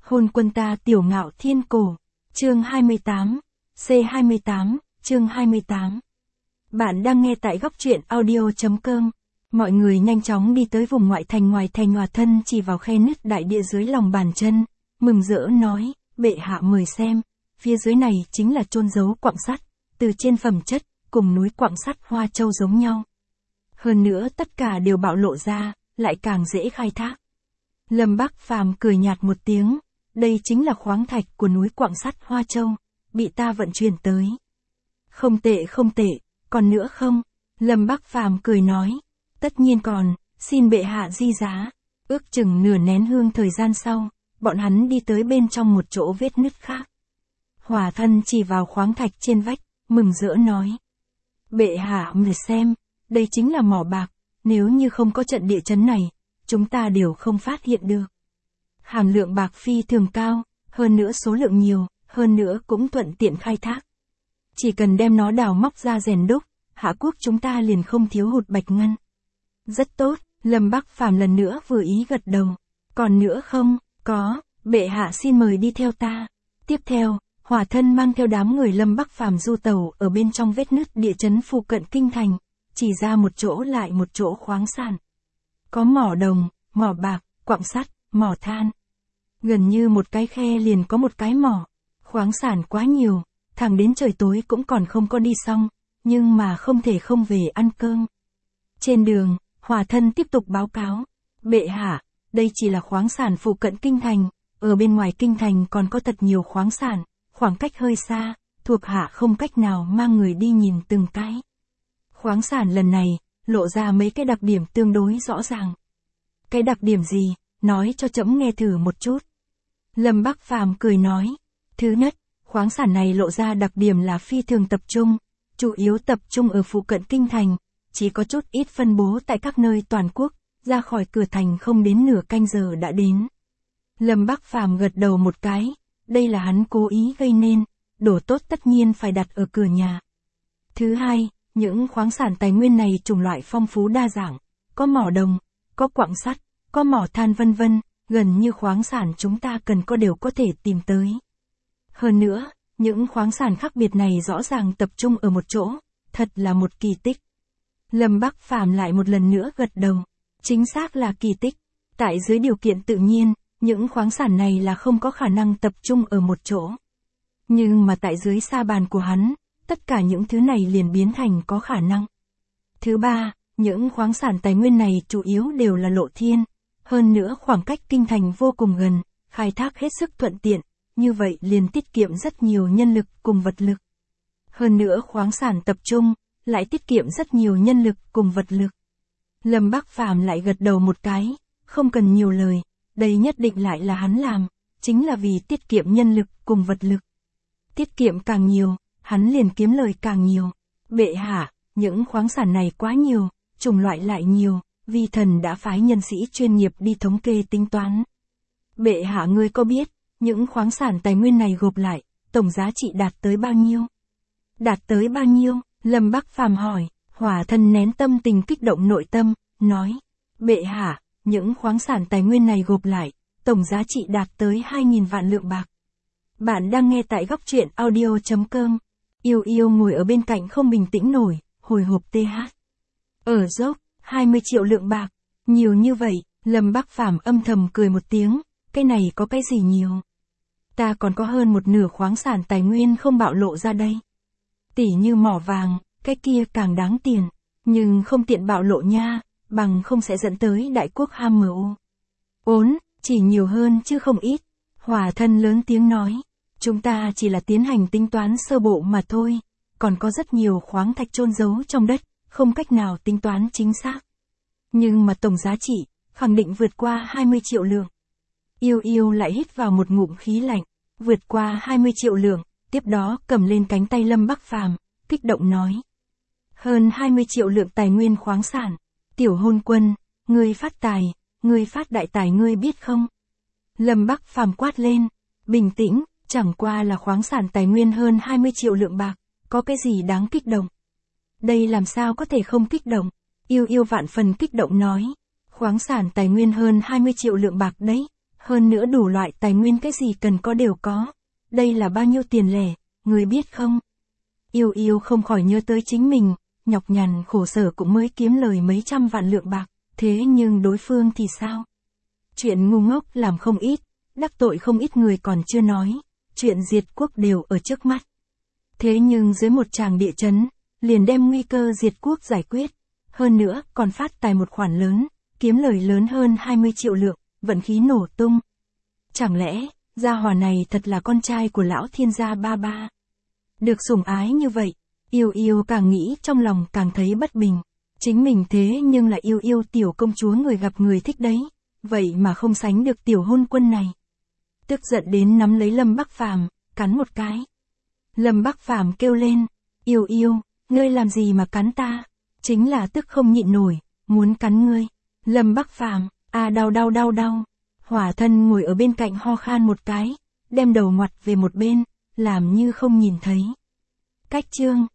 Hôn quân ta tiểu ngạo thiên cổ. Chương 28. C28, chương 28. Bạn đang nghe tại góc truyện audio.com. Mọi người nhanh chóng đi tới vùng ngoại thành ngoài thành Hòa Thân chỉ vào khe nứt đại địa dưới lòng bàn chân, mừng rỡ nói, bệ hạ mời xem, phía dưới này chính là chôn giấu quặng sắt, từ trên phẩm chất, cùng núi quặng sắt Hoa Châu giống nhau. Hơn nữa tất cả đều bạo lộ ra, lại càng dễ khai thác. Lâm Bắc Phàm cười nhạt một tiếng, đây chính là khoáng thạch của núi quặng sắt Hoa Châu, bị ta vận chuyển tới. Không tệ không tệ, còn nữa không? Lâm Bắc Phàm cười nói, tất nhiên còn, xin bệ hạ di giá. Ước chừng nửa nén hương thời gian sau, bọn hắn đi tới bên trong một chỗ vết nứt khác. Hòa Thân chỉ vào khoáng thạch trên vách, mừng rỡ nói. Bệ hạ mời xem, đây chính là mỏ bạc, nếu như không có trận địa chấn này, chúng ta đều không phát hiện được. Hàm lượng bạc phi thường cao, hơn nữa số lượng nhiều, hơn nữa cũng thuận tiện khai thác. Chỉ cần đem nó đào móc ra rèn đúc, Hạ quốc chúng ta liền không thiếu hụt bạch ngân. Rất tốt, Lâm Bắc Phàm lần nữa vừa ý gật đầu. Còn nữa không? Có, bệ hạ xin mời đi theo ta. Tiếp theo, Hòa Thân mang theo đám người Lâm Bắc Phàm du tàu ở bên trong vết nứt địa chấn phụ cận kinh thành, chỉ ra một chỗ lại một chỗ khoáng sản. Có mỏ đồng, mỏ bạc, quặng sắt, mỏ than. Gần như một cái khe liền có một cái mỏ. Khoáng sản quá nhiều, thẳng đến trời tối cũng còn không có đi xong, nhưng mà không thể không về ăn cơm. Trên đường, Hòa Thân tiếp tục báo cáo. Bệ hạ, đây chỉ là khoáng sản phụ cận kinh thành, ở bên ngoài kinh thành còn có thật nhiều khoáng sản, khoảng cách hơi xa, thuộc hạ không cách nào mang người đi nhìn từng cái. Khoáng sản lần này, lộ ra mấy cái đặc điểm tương đối rõ ràng. Cái đặc điểm gì, nói cho trẫm nghe thử một chút. Lâm Bắc Phàm cười nói. Thứ nhất, khoáng sản này lộ ra đặc điểm là phi thường tập trung, chủ yếu tập trung ở phụ cận kinh thành, chỉ có chút ít phân bố tại các nơi toàn quốc, ra khỏi cửa thành không đến nửa canh giờ đã đến. Lâm Bắc Phàm gật đầu một cái, đây là hắn cố ý gây nên, đồ tốt tất nhiên phải đặt ở cửa nhà. Thứ hai, những khoáng sản tài nguyên này chủng loại phong phú đa dạng, có mỏ đồng, có quặng sắt, có mỏ than vân vân, gần như khoáng sản chúng ta cần có đều có thể tìm tới. Hơn nữa, những khoáng sản khác biệt này rõ ràng tập trung ở một chỗ, thật là một kỳ tích. Lâm Bắc Phàm lại một lần nữa gật đầu, chính xác là kỳ tích. Tại dưới điều kiện tự nhiên, những khoáng sản này là không có khả năng tập trung ở một chỗ. Nhưng mà tại dưới sa bàn của hắn, tất cả những thứ này liền biến thành có khả năng. Thứ ba, những khoáng sản tài nguyên này chủ yếu đều là lộ thiên, hơn nữa khoảng cách kinh thành vô cùng gần, khai thác hết sức thuận tiện, như vậy liền tiết kiệm rất nhiều nhân lực cùng vật lực. Hơn nữa khoáng sản tập trung, lại tiết kiệm rất nhiều nhân lực cùng vật lực. Lâm Bắc Phàm lại gật đầu một cái, không cần nhiều lời, đây nhất định lại là hắn làm, chính là vì tiết kiệm nhân lực cùng vật lực. Tiết kiệm càng nhiều, hắn liền kiếm lời càng nhiều. Bệ hạ, những khoáng sản này quá nhiều, chủng loại lại nhiều, vi thần đã phái nhân sĩ chuyên nghiệp đi thống kê tính toán. Bệ hạ ngươi có biết, những khoáng sản tài nguyên này gộp lại, tổng giá trị đạt tới bao nhiêu? Đạt tới bao nhiêu? Lâm Bắc Phàm hỏi. Hòa Thân nén tâm tình kích động nội tâm, nói. Bệ hạ, những khoáng sản tài nguyên này gộp lại, tổng giá trị đạt tới 2.000 vạn lượng bạc. Bạn đang nghe tại góc truyện audio.com. Yêu yêu ngồi ở bên cạnh không bình tĩnh nổi, hồi hộp th. Ở dốc, 20 triệu lượng bạc. Nhiều như vậy, Lâm Bắc Phàm âm thầm cười một tiếng, cái này có cái gì nhiều. Ta còn có hơn một nửa khoáng sản tài nguyên không bạo lộ ra đây. Tỉ như mỏ vàng, cái kia càng đáng tiền, nhưng không tiện bạo lộ nha, bằng không sẽ dẫn tới đại quốc ham mưu. Ốn, chỉ nhiều hơn chứ không ít. Hòa Thân lớn tiếng nói, chúng ta chỉ là tiến hành tính toán sơ bộ mà thôi, còn có rất nhiều khoáng thạch chôn giấu trong đất, không cách nào tính toán chính xác. Nhưng mà tổng giá trị, khẳng định vượt qua 20 triệu lượng. Yêu yêu lại hít vào một ngụm khí lạnh, vượt qua 20 triệu lượng, tiếp đó cầm lên cánh tay Lâm Bắc Phàm, kích động nói. Hơn 20 triệu lượng tài nguyên khoáng sản, tiểu hôn quân, ngươi phát tài, ngươi phát đại tài ngươi biết không? Lâm Bắc Phàm quát lên, bình tĩnh, chẳng qua là khoáng sản tài nguyên hơn 20 triệu lượng bạc, có cái gì đáng kích động? Đây làm sao có thể không kích động? Yêu yêu vạn phần kích động nói, khoáng sản tài nguyên hơn 20 triệu lượng bạc đấy, Hơn nữa đủ loại tài nguyên cái gì cần có đều có. Đây là bao nhiêu tiền lẻ, người biết không? Yêu yêu không khỏi nhớ tới chính mình, nhọc nhằn khổ sở cũng mới kiếm lời mấy trăm vạn lượng bạc, thế nhưng đối phương thì sao? Chuyện ngu ngốc làm không ít, đắc tội không ít người còn chưa nói, chuyện diệt quốc đều ở trước mắt. Thế nhưng dưới một tràng địa chấn, liền đem nguy cơ diệt quốc giải quyết, hơn nữa còn phát tài một khoản lớn, kiếm lời lớn hơn 20 triệu lượng, vận khí nổ tung. Chẳng lẽ, gia hỏa này thật là con trai của lão thiên gia ba ba? Được sủng ái như vậy, yêu yêu càng nghĩ trong lòng càng thấy bất bình. Chính mình thế nhưng là yêu yêu tiểu công chúa người gặp người thích đấy, vậy mà không sánh được tiểu hôn quân này. Tức giận đến nắm lấy Lâm Bắc Phàm, cắn một cái. Lâm Bắc Phàm kêu lên, yêu yêu, ngươi làm gì mà cắn ta? Chính là tức không nhịn nổi, muốn cắn ngươi. Lâm Bắc Phàm, đau đau đau đau. Hỏa thân ngồi ở bên cạnh ho khan một cái, đem đầu ngoặt về một bên, làm như không nhìn thấy. Cách chương